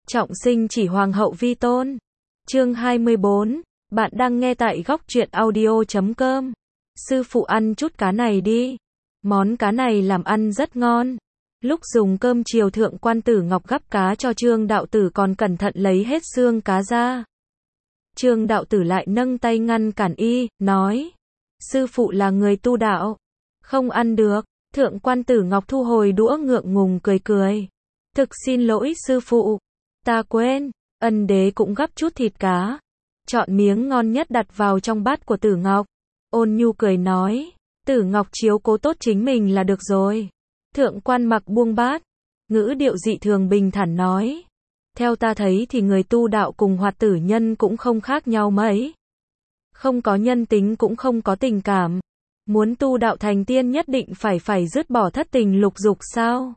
Trọng sinh chỉ hoàng hậu vi tôn. Chương 24. Bạn đang nghe tại góc truyện audio.com. Sư phụ ăn chút cá này đi. Món cá này làm ăn rất ngon. Lúc dùng cơm chiều thượng quan Tử Ngọc gắp cá cho Trương đạo tử còn cẩn thận lấy hết xương cá ra. Trương đạo tử lại nâng tay ngăn cản y, nói. Sư phụ là người tu đạo. Không ăn được. Thượng quan Tử Ngọc thu hồi đũa ngượng ngùng cười cười. Thực xin lỗi sư phụ. Ta quên. Ân đế cũng gắp chút thịt cá. Chọn miếng ngon nhất đặt vào trong bát của Tử Ngọc. Ôn nhu cười nói. Tử Ngọc chiếu cố tốt chính mình là được rồi. Thượng quan Mặc buông bát. Ngữ điệu dị thường bình thản nói. Theo ta thấy thì người tu đạo cùng hoạt tử nhân cũng không khác nhau mấy. Không có nhân tính cũng không có tình cảm. Muốn tu đạo thành tiên nhất định phải dứt bỏ thất tình lục dục sao?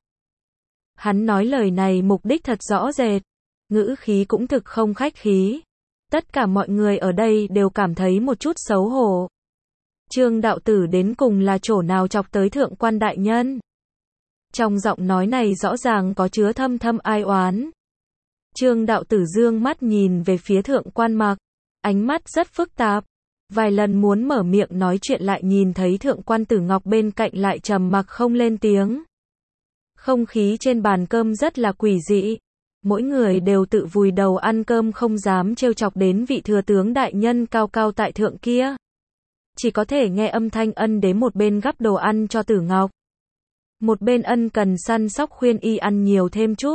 Hắn nói lời này mục đích thật rõ rệt. Ngữ khí cũng thực không khách khí. Tất cả mọi người ở đây đều cảm thấy một chút xấu hổ. Trương đạo tử đến cùng là chỗ nào chọc tới thượng quan đại nhân? Trong giọng nói này rõ ràng có chứa thâm thâm ai oán. Trương đạo tử dương mắt nhìn về phía thượng quan Mặc. Ánh mắt rất phức tạp. Vài lần muốn mở miệng nói chuyện lại nhìn thấy thượng quan Tử Ngọc bên cạnh lại trầm mặc không lên tiếng. Không khí trên bàn cơm rất là quỷ dị. Mỗi người đều tự vùi đầu ăn cơm không dám trêu chọc đến vị thừa tướng đại nhân cao cao tại thượng kia. Chỉ có thể nghe âm thanh ân đế một bên gắp đồ ăn cho Tử Ngọc. Một bên ân cần săn sóc khuyên y ăn nhiều thêm chút.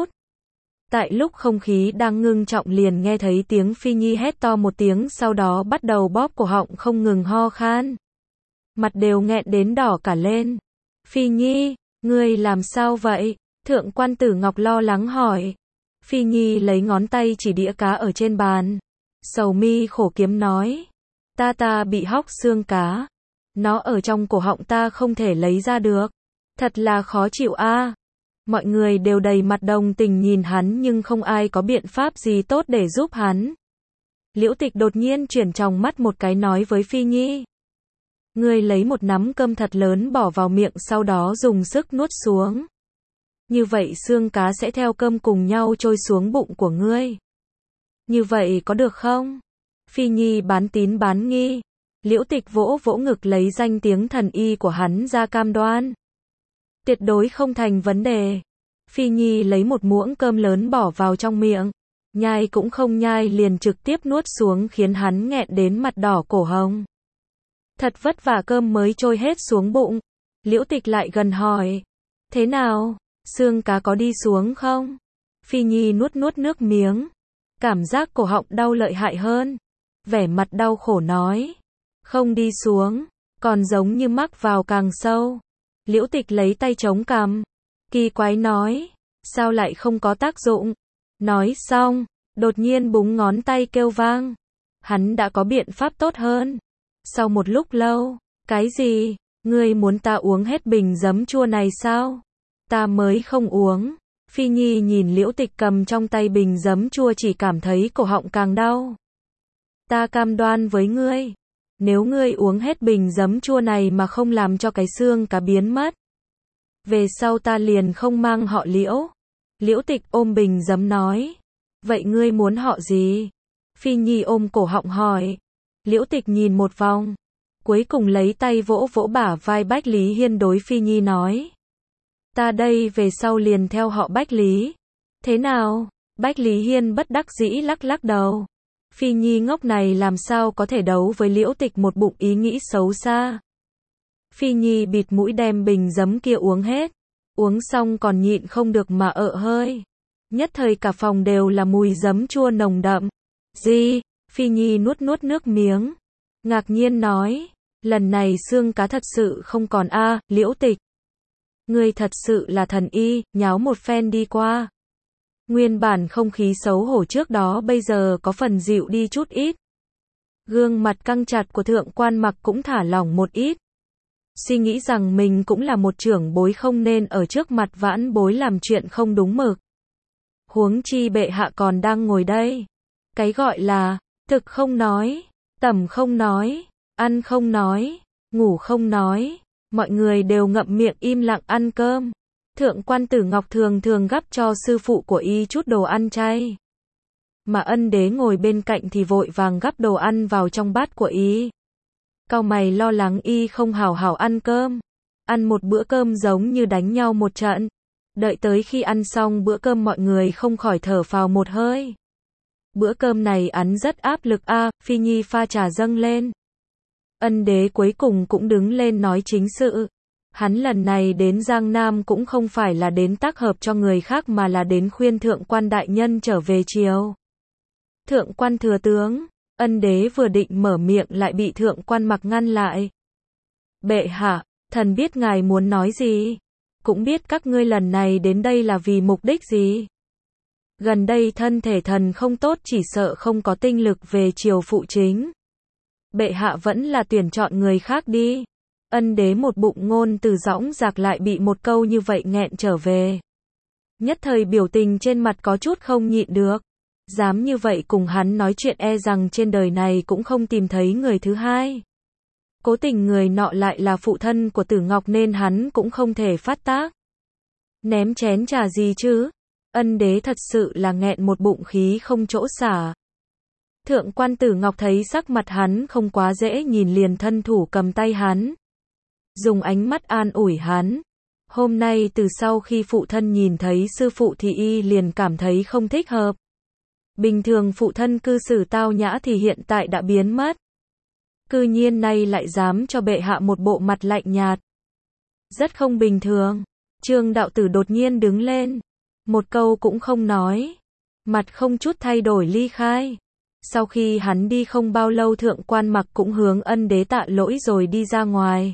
Tại lúc không khí đang ngưng trọng liền nghe thấy tiếng Phi Nhi hét to một tiếng sau đó bắt đầu bóp cổ họng không ngừng ho khan. Mặt đều nghẹn đến đỏ cả lên. Phi Nhi, ngươi làm sao vậy? Thượng quan Tử Ngọc lo lắng hỏi. Phi Nhi lấy ngón tay chỉ đĩa cá ở trên bàn. Sầu mi khổ kiếm nói. Ta bị hóc xương cá. Nó ở trong cổ họng ta không thể lấy ra được. Thật là khó chịu a. Mọi người đều đầy mặt đồng tình nhìn hắn nhưng không ai có biện pháp gì tốt để giúp hắn. Liễu Tịch đột nhiên chuyển tròng mắt một cái nói với Phi Nhi. Ngươi lấy một nắm cơm thật lớn bỏ vào miệng sau đó dùng sức nuốt xuống. Như vậy xương cá sẽ theo cơm cùng nhau trôi xuống bụng của ngươi. Như vậy có được không? Phi Nhi bán tín bán nghi. Liễu Tịch vỗ vỗ ngực lấy danh tiếng thần y của hắn ra cam đoan. Tuyệt đối không thành vấn đề. Phi Nhi lấy một muỗng cơm lớn bỏ vào trong miệng. Nhai cũng không nhai liền trực tiếp nuốt xuống khiến hắn nghẹn đến mặt đỏ cổ hồng. Thật vất vả cơm mới trôi hết xuống bụng. Liễu Tịch lại gần hỏi. Thế nào? Xương cá có đi xuống không? Phi Nhi nuốt nước miếng. Cảm giác cổ họng đau lợi hại hơn. Vẻ mặt đau khổ nói. Không đi xuống. Còn giống như mắc vào càng sâu. Liễu Tịch lấy tay chống cằm. Kỳ quái nói. Sao lại không có tác dụng? Nói xong. Đột nhiên búng ngón tay kêu vang. Hắn đã có biện pháp tốt hơn. Sau một lúc lâu. Cái gì? Ngươi muốn ta uống hết bình giấm chua này sao? Ta mới không uống. Phi Nhi nhìn Liễu Tịch cầm trong tay bình giấm chua chỉ cảm thấy cổ họng càng đau. Ta cam đoan với ngươi. Nếu ngươi uống hết bình giấm chua này mà không làm cho cái xương cá biến mất. Về sau ta liền không mang họ Liễu. Liễu Tịch ôm bình giấm nói. Vậy ngươi muốn họ gì? Phi Nhi ôm cổ họng hỏi. Liễu Tịch nhìn một vòng. Cuối cùng lấy tay vỗ vỗ bả vai Bách Lý Hiên đối Phi Nhi nói. Ta đây về sau liền theo họ Bách Lý. Thế nào? Bách Lý Hiên bất đắc dĩ lắc đầu. Phi Nhi ngốc này làm sao có thể đấu với Liễu Tịch một bụng ý nghĩ xấu xa. Phi Nhi bịt mũi đem bình giấm kia uống hết. Uống xong còn nhịn không được mà ợ hơi. Nhất thời cả phòng đều là mùi giấm chua nồng đậm. Gì? Phi Nhi nuốt nước miếng. Ngạc nhiên nói. Lần này xương cá thật sự không còn a. Liễu Tịch. Ngươi thật sự là thần y, nháo một phen đi qua. Nguyên bản không khí xấu hổ trước đó bây giờ có phần dịu đi chút ít. Gương mặt căng chặt của thượng quan Mặc cũng thả lỏng một ít. Suy nghĩ rằng mình cũng là một trưởng bối không nên ở trước mặt vãn bối làm chuyện không đúng mực. Huống chi bệ hạ còn đang ngồi đây. Cái gọi là, thực không nói, tẩm không nói, ăn không nói, ngủ không nói. Mọi người đều ngậm miệng im lặng ăn cơm. Thượng quan Tử Ngọc thường gắp cho sư phụ của y chút đồ ăn chay. mà ân đế ngồi bên cạnh thì vội vàng gắp đồ ăn vào trong bát của y. Cau mày lo lắng y không hào hào ăn cơm. Ăn một bữa cơm giống như đánh nhau một trận. Đợi tới khi ăn xong bữa cơm mọi người không khỏi thở phào một hơi. Bữa cơm này ăn rất áp lực a. Phi Nhi pha trà dâng lên. Ân đế cuối cùng cũng đứng lên nói chính sự. Hắn lần này đến Giang Nam cũng không phải là đến tác hợp cho người khác mà là đến khuyên thượng quan đại nhân trở về triều. Thượng quan thừa tướng, ân đế vừa định mở miệng lại bị thượng quan Mặc ngăn lại. Bệ hạ, thần biết ngài muốn nói gì, cũng biết các ngươi lần này đến đây là vì mục đích gì. Gần đây thân thể thần không tốt, chỉ sợ không có tinh lực về triều phụ chính. Bệ hạ vẫn là tuyển chọn người khác đi. Ân đế một bụng ngôn từ dõng dạc lại bị một câu như vậy nghẹn trở về. Nhất thời biểu tình trên mặt có chút không nhịn được. Dám như vậy cùng hắn nói chuyện e rằng trên đời này cũng không tìm thấy người thứ hai. Cố tình người nọ lại là phụ thân của Tử Ngọc nên hắn cũng không thể phát tác. Ném chén trà gì chứ? Ân đế thật sự là nghẹn một bụng khí không chỗ xả. Thượng quan Tử Ngọc thấy sắc mặt hắn không quá dễ nhìn liền thân thủ cầm tay hắn. Dùng ánh mắt an ủi hắn. Hôm nay từ sau khi phụ thân nhìn thấy sư phụ thì y liền cảm thấy không thích hợp. Bình thường phụ thân cư xử tao nhã thì hiện tại đã biến mất. Cư nhiên nay lại dám cho bệ hạ một bộ mặt lạnh nhạt. Rất không bình thường. Trương đạo tử đột nhiên đứng lên. Một câu cũng không nói. Mặt không chút thay đổi ly khai. Sau khi hắn đi không bao lâu thượng quan Mặc cũng hướng ân đế tạ lỗi rồi đi ra ngoài.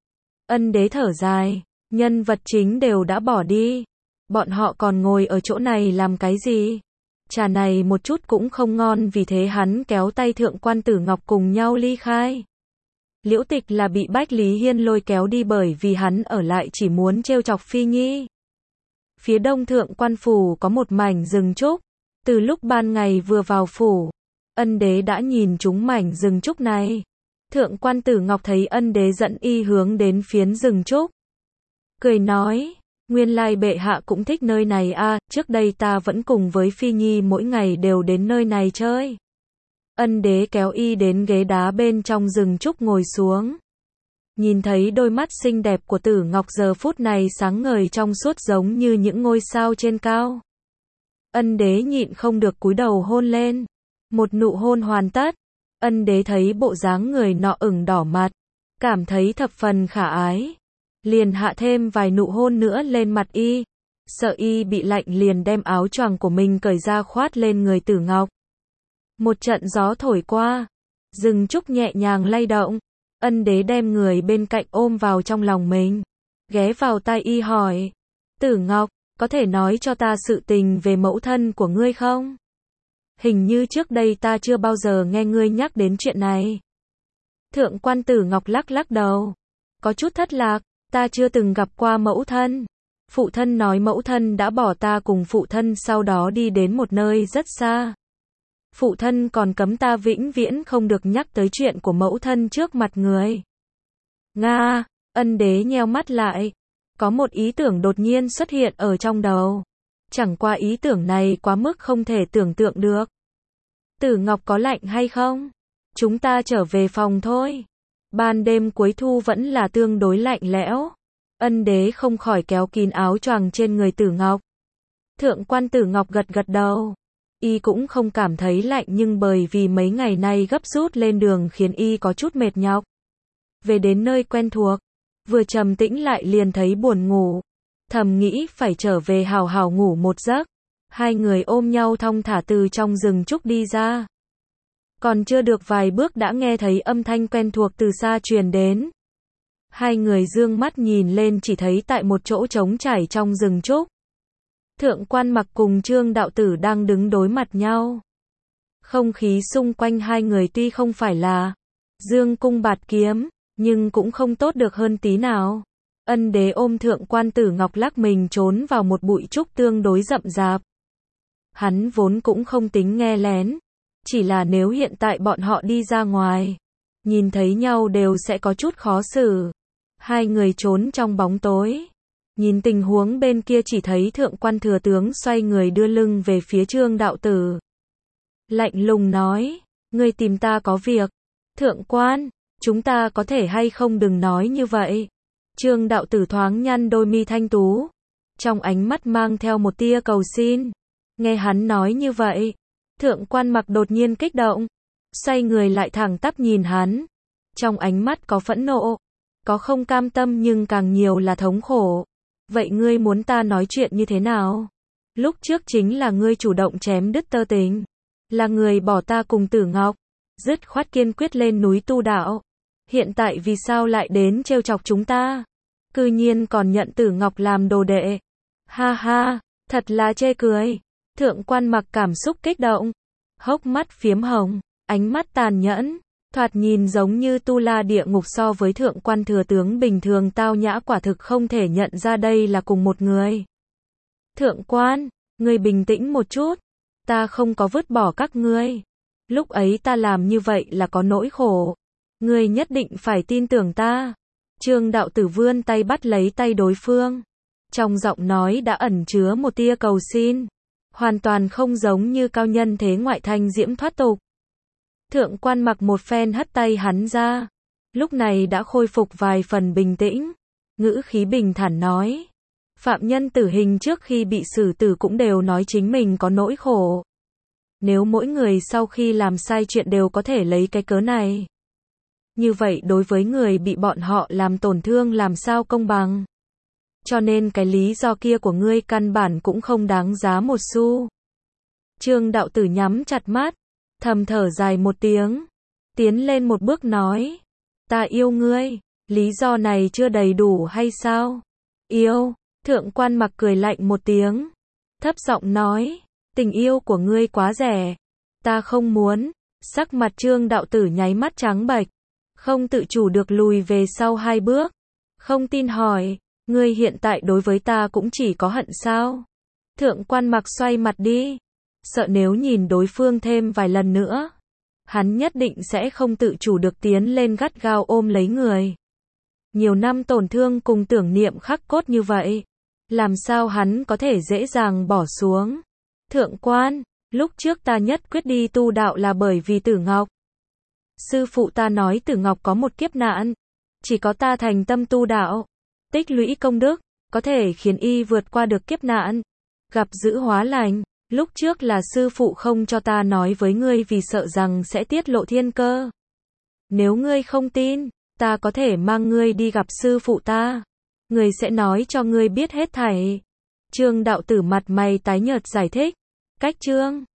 Ân đế thở dài. Nhân vật chính đều đã bỏ đi. Bọn họ còn ngồi ở chỗ này làm cái gì? Trà này một chút cũng không ngon, vì thế hắn kéo tay thượng quan Tử Ngọc cùng nhau ly khai. Liễu Tịch là bị Bách Lý Hiên lôi kéo đi bởi vì hắn ở lại chỉ muốn trêu chọc Phi Nhi. Phía đông thượng quan phủ có một mảnh rừng trúc. Từ lúc ban ngày vừa vào phủ, ân đế đã nhìn trúng mảnh rừng trúc này. Thượng quan Tử Ngọc thấy ân đế dẫn y hướng đến phiến rừng trúc. Cười nói, nguyên lai bệ hạ cũng thích nơi này a, trước đây ta vẫn cùng với Phi Nhi mỗi ngày đều đến nơi này chơi. Ân đế kéo y đến ghế đá bên trong rừng trúc ngồi xuống. Nhìn thấy đôi mắt xinh đẹp của Tử Ngọc giờ phút này sáng ngời trong suốt giống như những ngôi sao trên cao. Ân đế nhịn không được cúi đầu hôn lên. Một nụ hôn hoàn tất. Ân đế thấy bộ dáng người nọ ửng đỏ mặt, cảm thấy thập phần khả ái. Liền hạ thêm vài nụ hôn nữa lên mặt y. Sợ y bị lạnh liền đem áo choàng của mình cởi ra khoát lên người Tử Ngọc. Một trận gió thổi qua, rừng trúc nhẹ nhàng lay động. Ân đế đem người bên cạnh ôm vào trong lòng mình, ghé vào tai y hỏi, Tử Ngọc, có thể nói cho ta sự tình về mẫu thân của ngươi không? Hình như trước đây ta chưa bao giờ nghe ngươi nhắc đến chuyện này. Thượng quan Tử Ngọc lắc lắc đầu, có chút thất lạc, ta chưa từng gặp qua mẫu thân. Phụ thân nói mẫu thân đã bỏ ta cùng phụ thân sau đó đi đến một nơi rất xa. Phụ thân còn cấm ta vĩnh viễn không được nhắc tới chuyện của mẫu thân trước mặt người. Nga, ân đế nheo mắt lại. Có một ý tưởng đột nhiên xuất hiện ở trong đầu. Chẳng qua ý tưởng này quá mức không thể tưởng tượng được. Tử Ngọc có lạnh hay không? Chúng ta trở về phòng thôi. Ban đêm cuối thu vẫn là tương đối lạnh lẽo. Ân đế không khỏi kéo kín áo choàng trên người Tử Ngọc. Thượng quan Tử Ngọc gật gật đầu. Y cũng không cảm thấy lạnh nhưng bởi vì mấy ngày nay gấp rút lên đường khiến y có chút mệt nhọc. Về đến nơi quen thuộc, vừa trầm tĩnh lại liền thấy buồn ngủ. Thầm nghĩ phải trở về hào hào ngủ một giấc. Hai người ôm nhau thong thả từ trong rừng trúc đi ra. Còn chưa được vài bước đã nghe thấy âm thanh quen thuộc từ xa truyền đến. Hai người dương mắt nhìn lên chỉ thấy tại một chỗ trống trải trong rừng trúc. Thượng quan Mặc cùng Trương đạo tử đang đứng đối mặt nhau. Không khí xung quanh hai người tuy không phải là dương cung bạt kiếm, nhưng cũng không tốt được hơn tí nào. Ân đế ôm thượng quan Tử Ngọc lắc mình trốn vào một bụi trúc tương đối rậm rạp. Hắn vốn cũng không tính nghe lén. Chỉ là nếu hiện tại bọn họ đi ra ngoài, nhìn thấy nhau đều sẽ có chút khó xử. Hai người trốn trong bóng tối. Nhìn tình huống bên kia chỉ thấy thượng quan thừa tướng xoay người đưa lưng về phía Trương đạo tử. lạnh lùng nói, ngươi tìm ta có việc. Thượng quan, chúng ta có thể hay không đừng nói như vậy. Trương đạo tử thoáng nhăn đôi mi thanh tú, trong ánh mắt mang theo một tia cầu xin. Nghe hắn nói như vậy, thượng quan mặc đột nhiên kích động, xoay người lại thẳng tắp nhìn hắn. Trong ánh mắt có phẫn nộ, có không cam tâm nhưng càng nhiều là thống khổ. Vậy ngươi muốn ta nói chuyện như thế nào? Lúc trước chính là ngươi chủ động chém đứt tơ tình, là người bỏ ta cùng Tử Ngọc, dứt khoát kiên quyết lên núi tu đạo. Hiện tại vì sao lại đến trêu chọc chúng ta? Cư nhiên còn nhận Tử Ngọc làm đồ đệ. Ha ha, thật là chê cười. Thượng quan mặc cảm xúc kích động, hốc mắt phiếm hồng, ánh mắt tàn nhẫn, thoạt nhìn giống như tu la địa ngục. So với thượng quan thừa tướng bình thường tao nhã, quả thực không thể nhận ra đây là cùng một người. Thượng quan, ngươi bình tĩnh một chút, ta không có vứt bỏ các ngươi. Lúc ấy ta làm như vậy là có nỗi khổ. Ngươi nhất định phải tin tưởng ta. Trương đạo tử vươn tay bắt lấy tay đối phương. Trong giọng nói đã ẩn chứa một tia cầu xin. Hoàn toàn không giống như cao nhân thế ngoại thanh diễm thoát tục. Thượng quan mặc một phen hất tay hắn ra. Lúc này đã khôi phục vài phần bình tĩnh. Ngữ khí bình thản nói. Phạm nhân tử hình trước khi bị xử tử cũng đều nói chính mình có nỗi khổ. Nếu mỗi người sau khi làm sai chuyện đều có thể lấy cái cớ này, như vậy đối với người bị bọn họ làm tổn thương làm sao công bằng. Cho nên cái lý do kia của ngươi căn bản cũng không đáng giá một xu. Trương đạo tử nhắm chặt mắt, thầm thở dài một tiếng, tiến lên một bước nói, ta yêu ngươi, lý do này chưa đầy đủ hay sao? Yêu, thượng quan mặc cười lạnh một tiếng, thấp giọng nói, tình yêu của ngươi quá rẻ, ta không muốn. Sắc mặt Trương đạo tử nháy mắt trắng bệch, không tự chủ được lùi về sau 2 bước, không tin hỏi, ngươi hiện tại đối với ta cũng chỉ có hận sao? Thượng quan mặc xoay mặt đi, sợ nếu nhìn đối phương thêm vài lần nữa, hắn nhất định sẽ không tự chủ được tiến lên gắt gao ôm lấy người. Nhiều năm tổn thương cùng tưởng niệm khắc cốt như vậy, làm sao hắn có thể dễ dàng bỏ xuống? Thượng quan, lúc trước ta nhất quyết đi tu đạo là bởi vì Tử Ngọc. Sư phụ ta nói Tử Ngọc có một kiếp nạn, chỉ có ta thành tâm tu đạo, tích lũy công đức, có thể khiến y vượt qua được kiếp nạn, gặp dữ hóa lành. Lúc trước là sư phụ không cho ta nói với ngươi vì sợ rằng sẽ tiết lộ thiên cơ. Nếu ngươi không tin, ta có thể mang ngươi đi gặp sư phụ ta, người sẽ nói cho ngươi biết hết thảy. Trương đạo tử mặt mày tái nhợt giải thích, cách Trương